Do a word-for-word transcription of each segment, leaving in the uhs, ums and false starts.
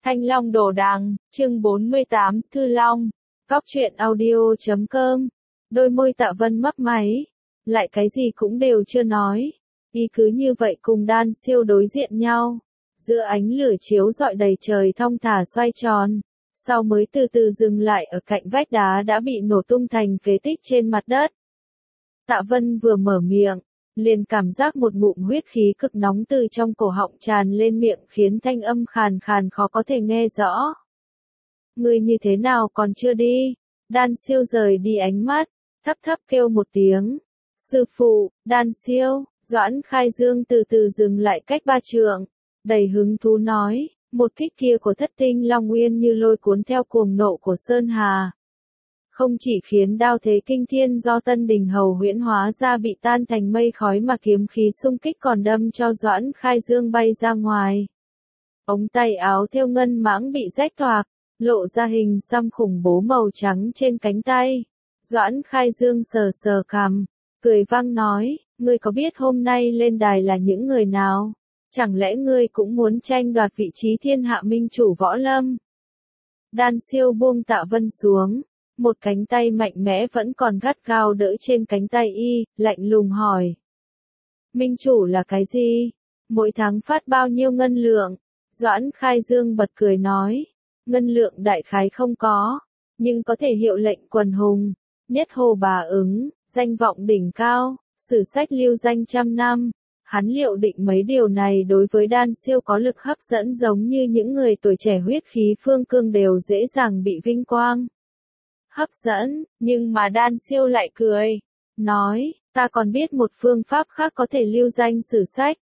Thanh Long Đồ Đằng, chương bốn mươi tám, Thư Long, Cóc truyện audio chấm com. Đôi môi Tạ Vân mấp máy, lại cái gì cũng đều chưa nói. Y cứ như vậy cùng Đan Siêu đối diện nhau, giữa ánh lửa chiếu rọi đầy trời thong thả xoay tròn, sau mới từ từ dừng lại ở cạnh vách đá đã bị nổ tung thành phế tích trên mặt đất. Tạ Vân vừa mở miệng, liền cảm giác một ngụm huyết khí cực nóng từ trong cổ họng tràn lên miệng khiến thanh âm khàn khàn khó có thể nghe rõ. Ngươi như thế nào còn chưa đi? Đan Siêu rời đi ánh mắt, thấp thấp kêu một tiếng. Sư phụ, Đan Siêu, Doãn Khai Dương từ từ dừng lại cách ba trượng, đầy hứng thú nói, một kích kia của Thất Tinh Long Nguyên như lôi cuốn theo cuồng nộ của Sơn Hà. Không chỉ khiến đao thế kinh thiên do Tân Đình Hầu huyễn hóa ra bị tan thành mây khói mà kiếm khí xung kích còn đâm cho Doãn Khai Dương bay ra ngoài. Ống tay áo thêu ngân mãng bị rách toạc, lộ ra hình xăm khủng bố màu trắng trên cánh tay. Doãn Khai Dương sờ sờ cằm, cười vang nói, ngươi có biết hôm nay lên đài là những người nào? Chẳng lẽ ngươi cũng muốn tranh đoạt vị trí thiên hạ minh chủ võ lâm? Đan Siêu buông Tạ Vân xuống, một cánh tay mạnh mẽ vẫn còn gắt gao đỡ trên cánh tay y, lạnh lùng hỏi. Minh chủ là cái gì? Mỗi tháng phát bao nhiêu ngân lượng? Doãn Khai Dương bật cười nói, ngân lượng đại khái không có, nhưng có thể hiệu lệnh quần hùng, nhất hồ bà ứng, danh vọng đỉnh cao, sử sách lưu danh trăm năm. Hắn liệu định mấy điều này đối với Đan Siêu có lực hấp dẫn giống như những người tuổi trẻ huyết khí phương cương đều dễ dàng bị vinh quang hấp dẫn, nhưng mà Đan Siêu lại cười, nói, ta còn biết một phương pháp khác có thể lưu danh sử sách.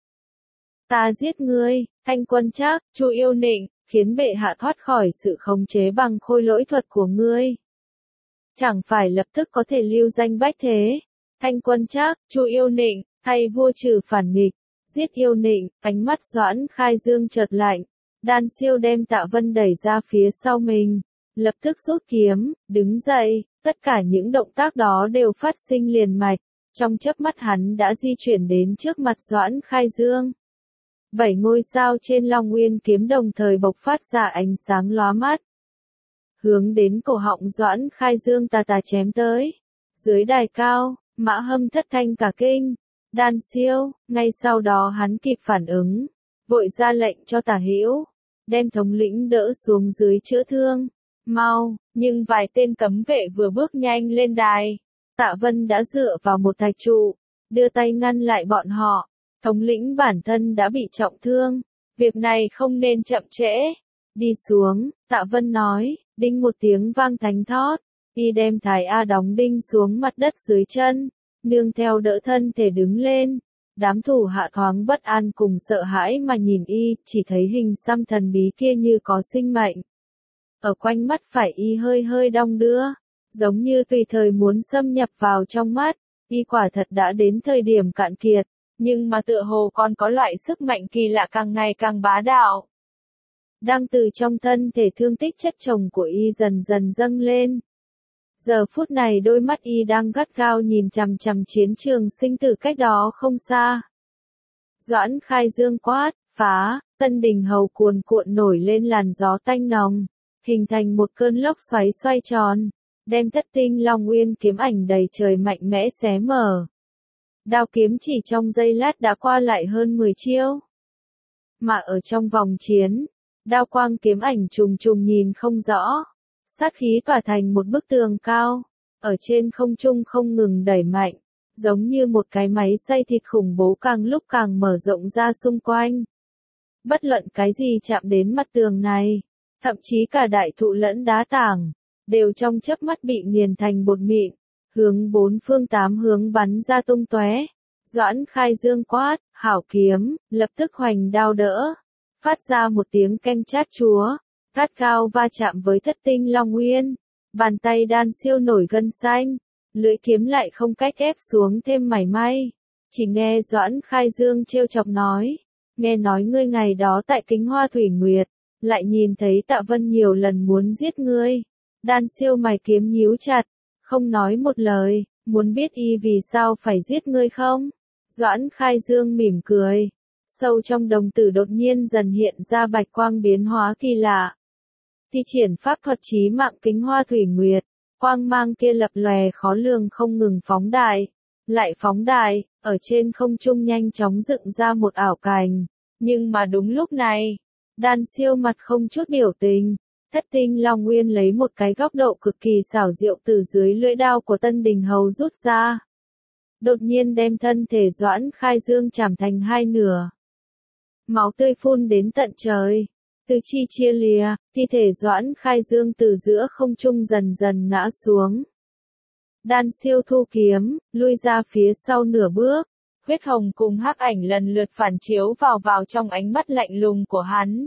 Ta giết ngươi, Thanh Quân Trác, Chu Yêu Nịnh, khiến bệ hạ thoát khỏi sự khống chế bằng khôi lỗi thuật của ngươi. Chẳng phải lập tức có thể lưu danh bách thế. Thanh Quân Trác, Chu Yêu Nịnh, thay vua trừ phản nghịch, giết Yêu Nịnh, ánh mắt Doãn Khai Dương chợt lạnh. Đan Siêu đem Tạ Vân đẩy ra phía sau mình, lập tức rút kiếm, đứng dậy, tất cả những động tác đó đều phát sinh liền mạch, trong chớp mắt hắn đã di chuyển đến trước mặt Doãn Khai Dương. Bảy ngôi sao trên Long Nguyên kiếm đồng thời bộc phát ra ánh sáng lóa mắt, hướng đến cổ họng Doãn Khai Dương tà tà chém tới. Dưới đài cao, Mã Hâm thất thanh cả kinh. Đan Siêu, ngay sau đó hắn kịp phản ứng, vội ra lệnh cho Tả Hữu, đem thống lĩnh đỡ xuống dưới chữa thương. Mau, nhưng vài tên cấm vệ vừa bước nhanh lên đài, Tạ Vân đã dựa vào một thạch trụ, đưa tay ngăn lại bọn họ. Thống lĩnh bản thân đã bị trọng thương, việc này không nên chậm trễ. Đi xuống, Tạ Vân nói, đinh một tiếng vang thánh thót, y đem Thái A đóng đinh xuống mặt đất dưới chân, nương theo đỡ thân thể đứng lên. Đám thủ hạ thoáng bất an cùng sợ hãi mà nhìn y, chỉ thấy hình xăm thần bí kia như có sinh mệnh. Ở quanh mắt phải y hơi hơi đong đưa, giống như tùy thời muốn xâm nhập vào trong mắt. Y quả thật đã đến thời điểm cạn kiệt, nhưng mà tựa hồ còn có loại sức mạnh kỳ lạ càng ngày càng bá đạo, đang từ trong thân thể thương tích chất chồng của y dần dần dâng lên. Giờ phút này đôi mắt y đang gắt gao nhìn chằm chằm chiến trường sinh tử cách đó không xa. Doãn Khai Dương quát, phá, Tân Đình Hầu cuồn cuộn nổi lên làn gió tanh nồng, hình thành một cơn lốc xoáy xoay tròn, đem Thất Tinh Long Nguyên kiếm ảnh đầy trời mạnh mẽ xé mở. Đao kiếm chỉ trong giây lát đã qua lại hơn mười chiêu. Mà ở trong vòng chiến, đao quang kiếm ảnh trùng trùng nhìn không rõ, sát khí tỏa thành một bức tường cao, ở trên không trung không ngừng đẩy mạnh, giống như một cái máy xay thịt khủng bố càng lúc càng mở rộng ra xung quanh. Bất luận cái gì chạm đến mặt tường này, thậm chí cả đại thụ lẫn đá tảng, đều trong chớp mắt bị nghiền thành bột mịn, hướng bốn phương tám hướng bắn ra tung tóe. Doãn Khai Dương quát, hảo kiếm, lập tức hoành đao đỡ, phát ra một tiếng canh chát chúa, gắt gao va chạm với Thất Tinh Long Nguyên. Bàn tay Đan Siêu nổi gân xanh, lưỡi kiếm lại không cách ép xuống thêm mảy may. Chỉ nghe Doãn Khai Dương trêu chọc nói, nghe nói ngươi ngày đó tại Kính Hoa Thủy Nguyệt, lại nhìn thấy Tạ Vân nhiều lần muốn giết ngươi. Đan Siêu mày kiếm nhíu chặt, không nói một lời, muốn biết y vì sao phải giết ngươi không? Doãn Khai Dương mỉm cười, Sâu trong đồng tử đột nhiên dần hiện ra bạch quang biến hóa kỳ lạ. Thi triển pháp thuật chí mạng kính hoa thủy nguyệt, quang mang kia lập lòe khó lường không ngừng phóng đại, lại phóng đại, ở trên không trung nhanh chóng dựng ra một ảo cảnh. Nhưng mà đúng lúc này, Đan Siêu mặt không chút biểu tình, Thất Tinh Long Nguyên lấy một cái góc độ cực kỳ xảo diệu từ dưới lưỡi đao của Tân Đình Hầu rút ra. Đột nhiên đem thân thể Doãn Khai Dương chảm thành hai nửa. Máu tươi phun đến tận trời. Tứ chi chia lìa, thi thể Doãn Khai Dương từ giữa không trung dần dần ngã xuống. Đan Siêu thu kiếm, lui ra phía sau nửa bước. Huyết hồng cùng hắc ảnh lần lượt phản chiếu vào vào trong ánh mắt lạnh lùng của hắn.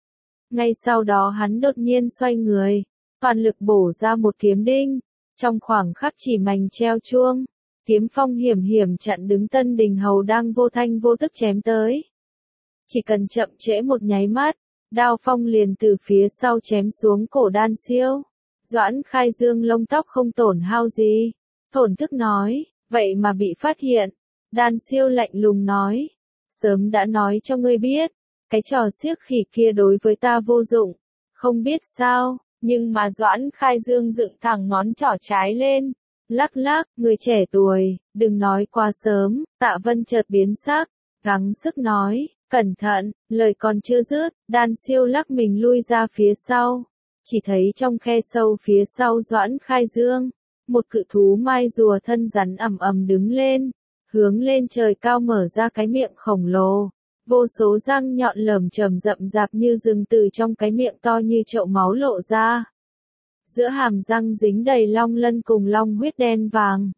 Ngay sau đó hắn đột nhiên xoay người, toàn lực bổ ra một kiếm đinh. Trong khoảng khắc chỉ mảnh treo chuông, kiếm phong hiểm hiểm chặn đứng Tân Đình Hầu đang vô thanh vô tức chém tới. Chỉ cần chậm trễ một nháy mắt, đao phong liền từ phía sau chém xuống cổ Đan Siêu. Doãn Khai Dương lông tóc không tổn hao gì, thổn thức nói, vậy mà bị phát hiện. Đan Siêu lạnh lùng nói, sớm đã nói cho ngươi biết, cái trò xiếc khỉ kia đối với ta vô dụng, không biết sao, nhưng mà Doãn Khai Dương dựng thẳng ngón trỏ trái lên, lắc lắc, người trẻ tuổi, đừng nói quá sớm. Tạ Vân chợt biến sắc, gắng sức nói, cẩn thận, lời còn chưa dứt, Đan Siêu lắc mình lui ra phía sau, chỉ thấy trong khe sâu phía sau Doãn Khai Dương, một cự thú mai rùa thân rắn ầm ầm đứng lên, hướng lên trời cao mở ra cái miệng khổng lồ, vô số răng nhọn lởm chởm rậm rạp như rừng từ trong cái miệng to như chậu máu lộ ra. Giữa hàm răng dính đầy long lân cùng long huyết đen vàng.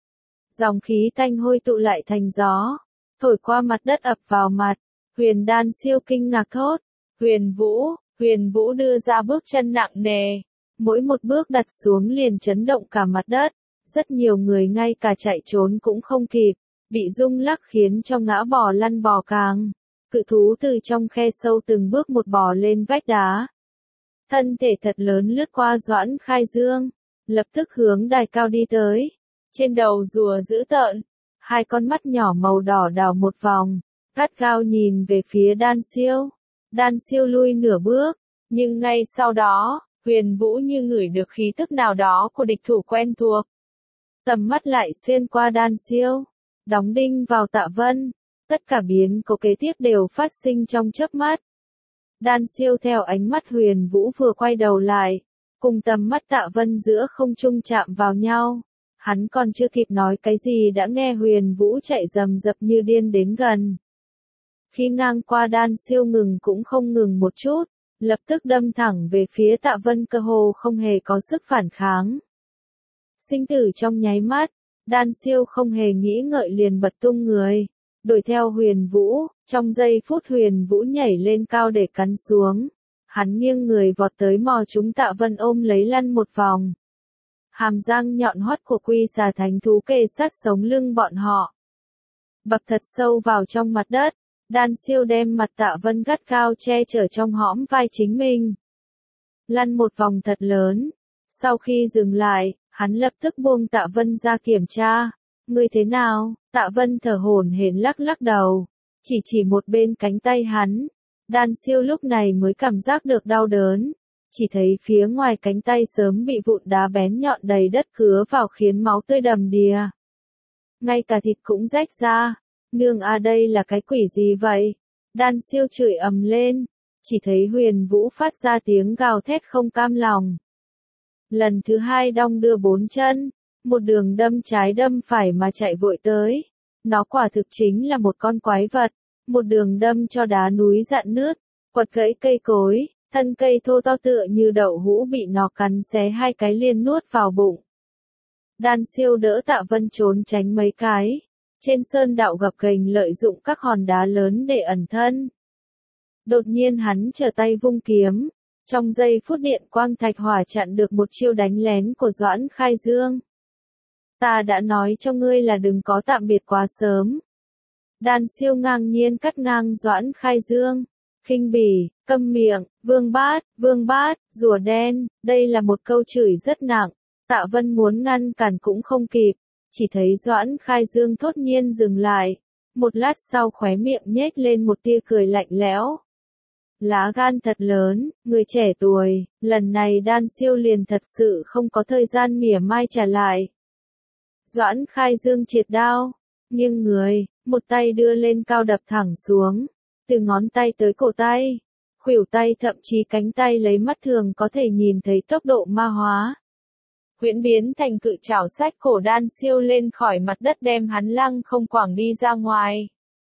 Dòng khí tanh hôi tụ lại thành gió, thổi qua mặt đất ập vào mặt. Huyền Đan Siêu kinh ngạc thốt, Huyền Vũ, Huyền Vũ đưa ra bước chân nặng nề, mỗi một bước đặt xuống liền chấn động cả mặt đất, rất nhiều người ngay cả chạy trốn cũng không kịp, bị rung lắc khiến cho ngã bò lăn bò càng. Cự thú từ trong khe sâu từng bước một bò lên vách đá. Thân thể thật lớn lướt qua Doãn Khai Dương, lập tức hướng đài cao đi tới. Trên đầu rùa dữ tợn, hai con mắt nhỏ màu đỏ đảo một vòng, gắt gao nhìn về phía Đan Siêu. Đan Siêu lui nửa bước, nhưng ngay sau đó, Huyền Vũ như ngửi được khí tức nào đó của địch thủ quen thuộc. Tầm mắt lại xuyên qua Đan Siêu, đóng đinh vào Tạ Vân. Tất cả biến cố kế tiếp đều phát sinh trong chớp mắt. Đan Siêu theo ánh mắt Huyền Vũ vừa quay đầu lại, cùng tầm mắt Tạ Vân giữa không trung chạm vào nhau. Hắn còn chưa kịp nói cái gì đã nghe Huyền Vũ chạy rầm rập như điên đến gần. Khi ngang qua Đan Siêu ngừng cũng không ngừng một chút, lập tức đâm thẳng về phía Tạ Vân cơ hồ không hề có sức phản kháng. Sinh tử trong nháy mắt, Đan Siêu không hề nghĩ ngợi liền bật tung người, đuổi theo Huyền Vũ, trong giây phút Huyền Vũ nhảy lên cao để cắn xuống. Hắn nghiêng người vọt tới mò chúng Tạ Vân ôm lấy lăn một vòng. Hàm răng nhọn hoắt của quy xà thánh thú kề sát sống lưng bọn họ. Bập thật sâu vào trong mặt đất, Đan Siêu đem mặt Tạ Vân gắt cao che chở trong hõm vai chính mình. Lăn một vòng thật lớn. Sau khi dừng lại, hắn lập tức buông Tạ Vân ra kiểm tra. Ngươi thế nào? Tạ Vân thở hổn hển lắc lắc đầu, chỉ chỉ một bên cánh tay hắn. Đan Siêu lúc này mới cảm giác được đau đớn, chỉ thấy phía ngoài cánh tay sớm bị vụn đá bén nhọn đầy đất cứa vào khiến máu tươi đầm đìa. Ngay cả thịt cũng rách ra. Nương a đây là cái quỷ gì vậy? Đan Siêu chửi ầm lên, chỉ thấy Huyền Vũ phát ra tiếng gào thét không cam lòng. Lần thứ hai đong đưa bốn chân, một đường đâm trái đâm phải mà chạy vội tới. Nó quả thực chính là một con quái vật, một đường đâm cho đá núi rạn nứt, quật gãy cây cối, thân cây thô to tựa như đậu hũ bị nó cắn xé hai cái liền nuốt vào bụng. Đan Siêu đỡ Tạ Vân trốn tránh mấy cái. Trên sơn đạo gập ghềnh lợi dụng các hòn đá lớn để ẩn thân. Đột nhiên hắn trở tay vung kiếm, trong giây phút điện quang thạch hỏa chặn được một chiêu đánh lén của Doãn Khai Dương. Ta đã nói cho ngươi là đừng có tạm biệt quá sớm. Đan Siêu ngang nhiên cắt ngang Doãn Khai Dương, khinh bỉ, câm miệng, vương bát, vương bát, rùa đen, đây là một câu chửi rất nặng. Tạ Vân muốn ngăn cản cũng không kịp. Chỉ thấy Doãn Khai Dương thốt nhiên dừng lại, một lát sau khóe miệng nhếch lên một tia cười lạnh lẽo. Lá gan thật lớn, người trẻ tuổi, lần này Đan Siêu liền thật sự không có thời gian mỉa mai trả lại. Doãn Khai Dương triệt đao, nghiêng người, một tay đưa lên cao đập thẳng xuống, từ ngón tay tới cổ tay, khuỷu tay thậm chí cánh tay lấy mắt thường có thể nhìn thấy tốc độ ma hóa. Huyễn biến thành cự trảo xách cổ Đan Siêu lên khỏi mặt đất đem hắn lăng không quẳng đi ra ngoài.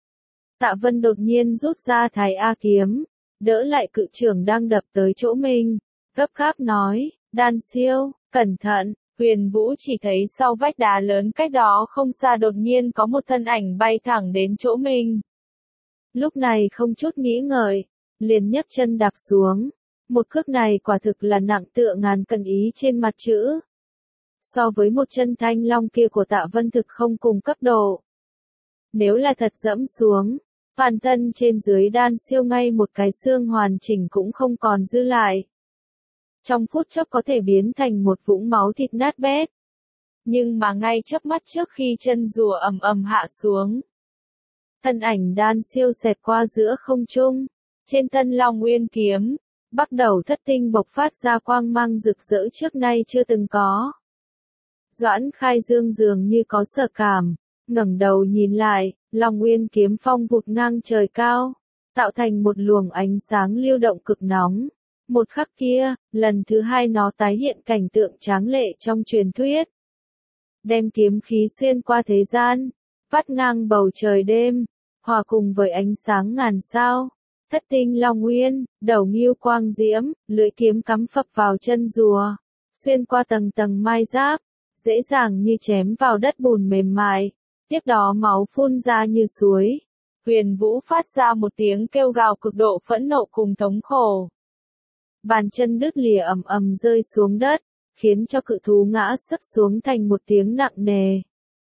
Tạ Vân đột nhiên rút ra Thái A kiếm, đỡ lại cự trưởng đang đập tới chỗ mình, gấp gáp nói, Đan Siêu, cẩn thận. Huyền Vũ chỉ thấy sau vách đá lớn cách đó không xa đột nhiên có một thân ảnh bay thẳng đến chỗ mình. Lúc này không chút nghĩ ngợi, liền nhấc chân đạp xuống. Một cước này quả thực là nặng tựa ngàn cân ý trên mặt chữ. So với một chân thanh long kia của Tạ Vân thực không cùng cấp độ. Nếu là thật dẫm xuống, toàn thân trên dưới Đan Siêu ngay một cái xương hoàn chỉnh cũng không còn dư lại. Trong phút chốc có thể biến thành một vũng máu thịt nát bét. Nhưng mà ngay chớp mắt trước khi chân rùa ầm ầm hạ xuống, thân ảnh Đan Siêu xẹt qua giữa không trung, trên thân Long Nguyên kiếm, bắt đầu thất tinh bộc phát ra quang mang rực rỡ trước nay chưa từng có. Doãn Khai Dương dường như có sợ cảm, ngẩng đầu nhìn lại, Long Nguyên kiếm phong vụt ngang trời cao, tạo thành một luồng ánh sáng lưu động cực nóng. Một khắc kia, lần thứ hai nó tái hiện cảnh tượng tráng lệ trong truyền thuyết. Đem kiếm khí xuyên qua thế gian, vắt ngang bầu trời đêm, hòa cùng với ánh sáng ngàn sao. Thất tinh Long Nguyên, đầu ngưu quang diễm, lưỡi kiếm cắm phập vào chân rùa, xuyên qua tầng tầng mai giáp, dễ dàng như chém vào đất bùn mềm mại. Tiếp đó máu phun ra như suối. Huyền Vũ phát ra một tiếng kêu gào cực độ phẫn nộ cùng thống khổ. Bàn chân đứt lìa ầm ầm rơi xuống đất, khiến cho cự thú ngã sấp xuống thành một tiếng nặng nề.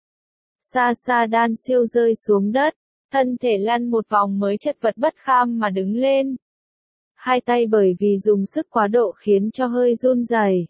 Xa xa Đan Siêu rơi xuống đất, thân thể lăn một vòng mới chật vật bất kham mà đứng lên. Hai tay bởi vì dùng sức quá độ khiến cho hơi run rẩy.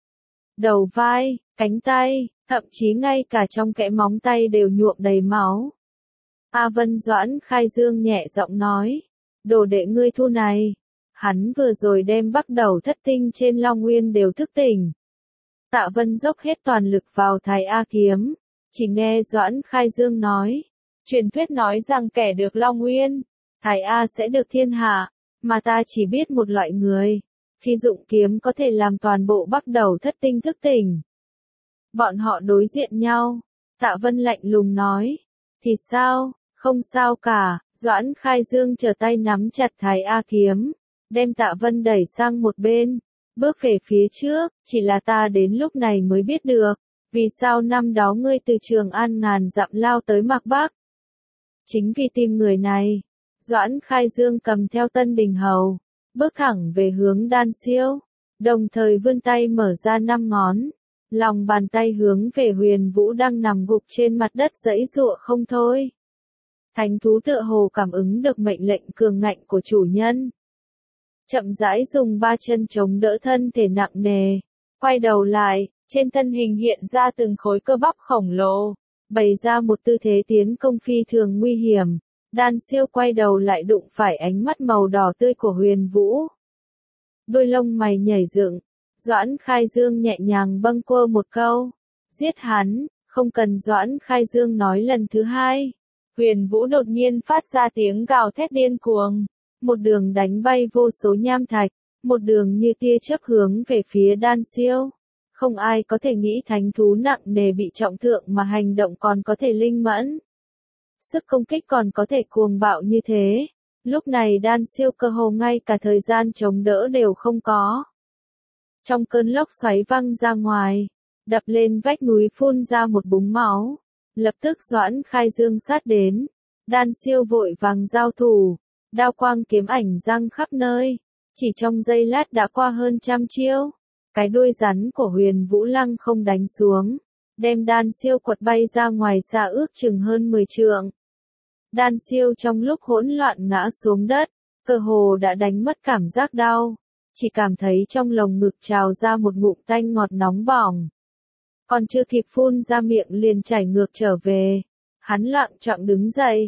Đầu vai, cánh tay, thậm chí ngay cả trong kẽ móng tay đều nhuộm đầy máu. A Vân Doãn Khai Dương nhẹ giọng nói, đồ đệ ngươi thu này. Hắn vừa rồi đem bắt đầu thất tinh trên Long Nguyên đều thức tỉnh. Tạ Vân dốc hết toàn lực vào Thái A kiếm, chỉ nghe Doãn Khai Dương nói, truyền thuyết nói rằng kẻ được Long Nguyên, Thái A sẽ được thiên hạ, mà ta chỉ biết một loại người, khi dụng kiếm có thể làm toàn bộ bắt đầu thất tinh thức tỉnh. Bọn họ đối diện nhau, Tạ Vân lạnh lùng nói, thì sao, không sao cả. Doãn Khai Dương trở tay nắm chặt Thái A kiếm, đem Tạ Vân đẩy sang một bên, bước về phía trước, chỉ là ta đến lúc này mới biết được, vì sao năm đó ngươi từ Trường An ngàn dặm lao tới Mạc Bắc. Chính vì tìm người này, Doãn Khai Dương cầm theo Tân Đình Hầu, bước thẳng về hướng Đan Siêu, đồng thời vươn tay mở ra năm ngón, lòng bàn tay hướng về Huyền Vũ đang nằm gục trên mặt đất giãy giụa không thôi. Thánh thú tựa hồ cảm ứng được mệnh lệnh cường ngạnh của chủ nhân. Chậm rãi dùng ba chân chống đỡ thân thể nặng nề, quay đầu lại, trên thân hình hiện ra từng khối cơ bắp khổng lồ, bày ra một tư thế tiến công phi thường nguy hiểm. Đan Siêu quay đầu lại đụng phải ánh mắt màu đỏ tươi của Huyền Vũ. Đôi lông mày nhảy dựng, Doãn Khai Dương nhẹ nhàng bâng quơ một câu, giết hắn, không cần Doãn Khai Dương nói lần thứ hai. Huyền Vũ đột nhiên phát ra tiếng gào thét điên cuồng, một đường đánh bay vô số nham thạch, một đường như tia chớp hướng về phía Đan Siêu. Không ai có thể nghĩ thánh thú nặng nề bị trọng thương mà hành động còn có thể linh mẫn. Sức công kích còn có thể cuồng bạo như thế. Lúc này Đan Siêu cơ hồ ngay cả thời gian chống đỡ đều không có. Trong cơn lốc xoáy văng ra ngoài, đập lên vách núi phun ra một búng máu. Lập tức Doãn Khai Dương sát đến, Đan Siêu vội vàng giao thủ, đao quang kiếm ảnh răng khắp nơi, chỉ trong giây lát đã qua hơn trăm chiêu. Cái đuôi rắn của Huyền Vũ lăng không đánh xuống, đem Đan Siêu quật bay ra ngoài xa ước chừng hơn mười trượng. Đan Siêu trong lúc hỗn loạn ngã xuống đất, cơ hồ đã đánh mất cảm giác đau, chỉ cảm thấy trong lồng ngực trào ra một ngụm tanh ngọt nóng bỏng. Còn chưa kịp phun ra miệng liền chảy ngược trở về, hắn loạng choạng đứng dậy,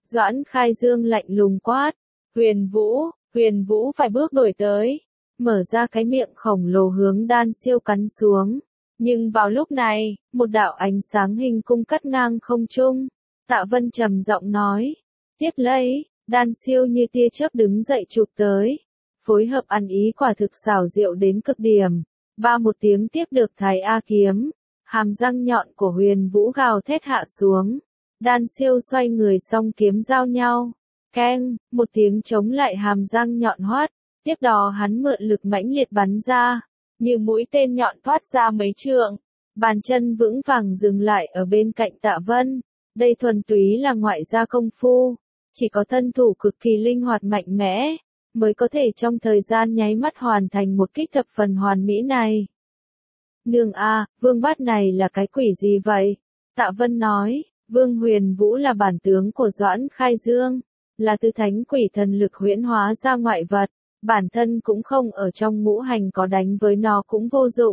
Doãn Khai Dương lạnh lùng quát. Huyền Vũ, Huyền Vũ phải bước đổi tới. Mở ra cái miệng khổng lồ hướng Đan Siêu cắn xuống. Nhưng vào lúc này, một đạo ánh sáng hình cung cắt ngang không trung. Tạ Vân trầm giọng nói. Tiếp lấy, Đan Siêu như tia chớp đứng dậy chụp tới. Phối hợp ăn ý quả thực xảo diệu đến cực điểm. Ba một tiếng tiếp được Thái A kiếm. Hàm răng nhọn của Huyền Vũ gào thét hạ xuống. Đan Siêu xoay người song kiếm giao nhau. Keng, một tiếng chống lại hàm răng nhọn hoắt. Tiếp đó hắn mượn lực mãnh liệt bắn ra. Như mũi tên nhọn thoát ra mấy trượng. Bàn chân vững vàng dừng lại ở bên cạnh Tạ Vân. Đây thuần túy là ngoại gia công phu. Chỉ có thân thủ cực kỳ linh hoạt mạnh mẽ. Mới có thể trong thời gian nháy mắt hoàn thành một kích thập phần hoàn mỹ này. Nương a, vương bát này là cái quỷ gì vậy? Tạ Vân nói, Vương Huyền Vũ là bản tướng của Doãn Khai Dương. Là tư thánh quỷ thần lực huyễn hóa ra ngoại vật. Bản thân cũng không ở trong ngũ hành, có đánh với nó cũng vô dụng.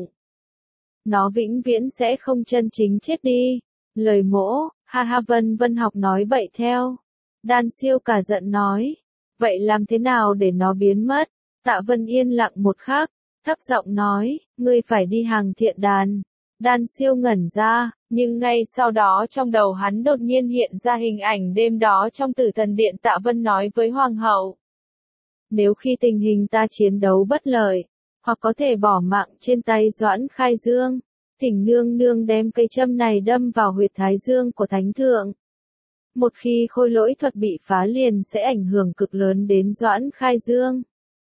Nó vĩnh viễn sẽ không chân chính chết đi. Lời mỗ, ha ha. Vân Vân học nói bậy theo. Đan Siêu cả giận nói. Vậy làm thế nào để nó biến mất? Tạ Vân yên lặng một khắc, thấp giọng nói, ngươi phải đi hàng thiện đàn. Đan Siêu ngẩn ra, nhưng ngay sau đó trong đầu hắn đột nhiên hiện ra hình ảnh đêm đó trong Tử Thần Điện. Tạ Vân nói với Hoàng hậu. Nếu khi tình hình ta chiến đấu bất lợi, hoặc có thể bỏ mạng trên tay Doãn Khai Dương, thỉnh nương nương đem cây châm này đâm vào huyệt thái dương của thánh thượng. Một khi khôi lỗi thuật bị phá liền sẽ ảnh hưởng cực lớn đến Doãn Khai Dương.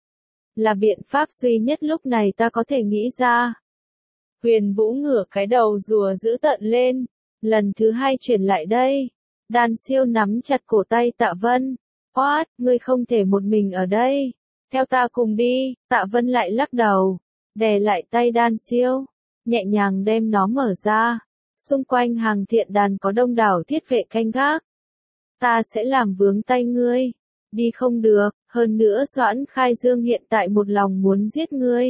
Là biện pháp duy nhất lúc này ta có thể nghĩ ra. Huyền Vũ ngửa cái đầu rùa dữ tợn lên. Lần thứ hai chuyển lại đây. Đan Siêu nắm chặt cổ tay Tạ Vân. Quát, ngươi không thể một mình ở đây. Theo ta cùng đi. Tạ Vân lại lắc đầu. Đè lại tay Đan Siêu. Nhẹ nhàng đem nó mở ra. Xung quanh hàng thiện đàn có đông đảo thiết vệ canh gác. Ta sẽ làm vướng tay ngươi. Đi không được, hơn nữa Doãn Khai Dương hiện tại một lòng muốn giết ngươi.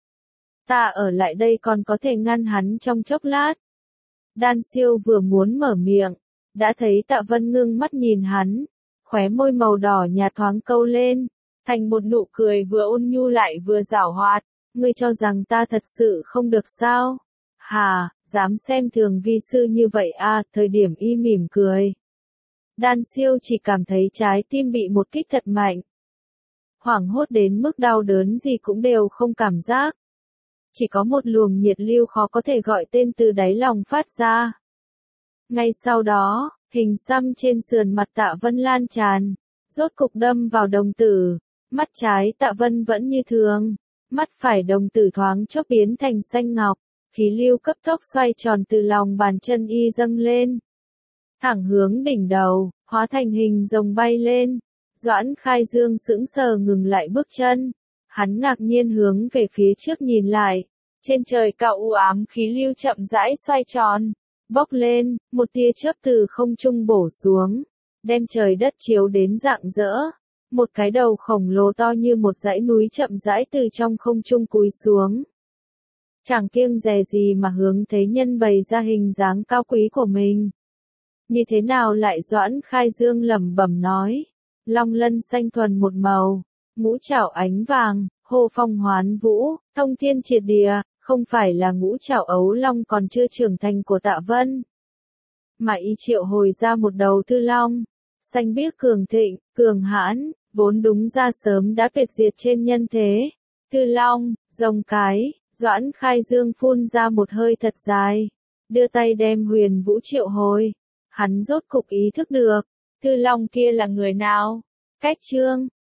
Ta ở lại đây còn có thể ngăn hắn trong chốc lát. Đan Siêu vừa muốn mở miệng, đã thấy Tạ Vân ngưng mắt nhìn hắn, khóe môi màu đỏ nhạt thoáng câu lên, thành một nụ cười vừa ôn nhu lại vừa giảo hoạt. Ngươi cho rằng ta thật sự không được sao? Hà, dám xem thường vi sư như vậy à? Thời điểm y mỉm cười. Đan Siêu chỉ cảm thấy trái tim bị một kích thật mạnh. Hoảng hốt đến mức đau đớn gì cũng đều không cảm giác. Chỉ có một luồng nhiệt lưu khó có thể gọi tên từ đáy lòng phát ra. Ngay sau đó, hình xăm trên sườn mặt Tạ Vân lan tràn, rốt cục đâm vào đồng tử. Mắt trái Tạ Vân vẫn như thường, mắt phải đồng tử thoáng chốc biến thành xanh ngọc, khí lưu cấp tốc xoay tròn từ lòng bàn chân y dâng lên. Thẳng hướng đỉnh đầu, hóa thành hình rồng bay lên. Doãn Khai Dương sững sờ ngừng lại bước chân. Hắn ngạc nhiên hướng về phía trước nhìn lại. Trên trời cao u ám khí lưu chậm rãi xoay tròn. Bốc lên, một tia chớp từ không trung bổ xuống. Đem trời đất chiếu đến rạng rỡ. Một cái đầu khổng lồ to như một dãy núi chậm rãi từ trong không trung cúi xuống. Chẳng kiêng dè gì mà hướng thế nhân bày ra hình dáng cao quý của mình. Như thế nào lại? Doãn Khai Dương lẩm bẩm nói. Long lân xanh thuần một màu, ngũ trảo ánh vàng, hô phong hoán vũ, thông thiên triệt địa, không phải là ngũ trảo ấu long còn chưa trưởng thành của Tạ Vân. Mà y triệu hồi ra một đầu thư long, xanh biếc cường thịnh, cường hãn, vốn đúng ra sớm đã tuyệt diệt trên nhân thế. Thư long, rồng cái, Doãn Khai Dương phun ra một hơi thật dài, đưa tay đem Huyền Vũ triệu hồi. Hắn rốt cục ý thức được, Thư Long kia là người nào? Cách chương